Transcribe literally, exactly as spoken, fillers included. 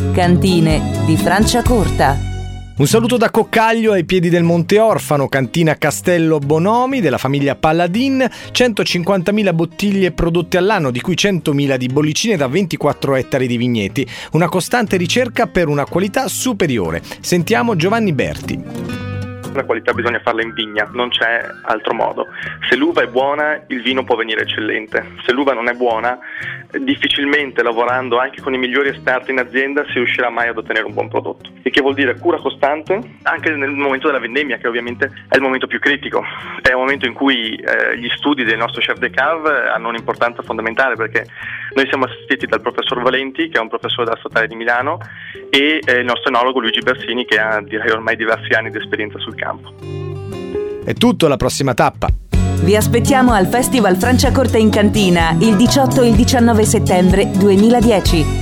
Cantine di Franciacorta. Un saluto da Coccaglio ai piedi del Monte Orfano, cantina Castello Bonomi della famiglia Paladin, centocinquantamila bottiglie prodotte all'anno, di cui centomila di bollicine da ventiquattro ettari di vigneti. Una costante ricerca per una qualità superiore. Sentiamo Giovanni Berti. La qualità bisogna farla in vigna, non c'è altro modo. Se l'uva è buona, il vino può venire eccellente. Se l'uva non è buona, difficilmente lavorando anche con i migliori esperti in azienda si riuscirà mai ad ottenere un buon prodotto. Il che vuol dire cura costante, anche nel momento della vendemmia, che ovviamente è il momento più critico. È il momento in cui eh, gli studi del nostro chef de cave hanno un'importanza fondamentale, perché noi siamo assistiti dal professor Valenti, che è un professore della Statale di Milano, e eh, il nostro enologo Luigi Bersini, che ha direi ormai diversi anni di esperienza sul campo. È tutto, alla prossima tappa. Vi aspettiamo al Festival Franciacorta in Cantina il diciotto e il diciannove settembre duemiladieci.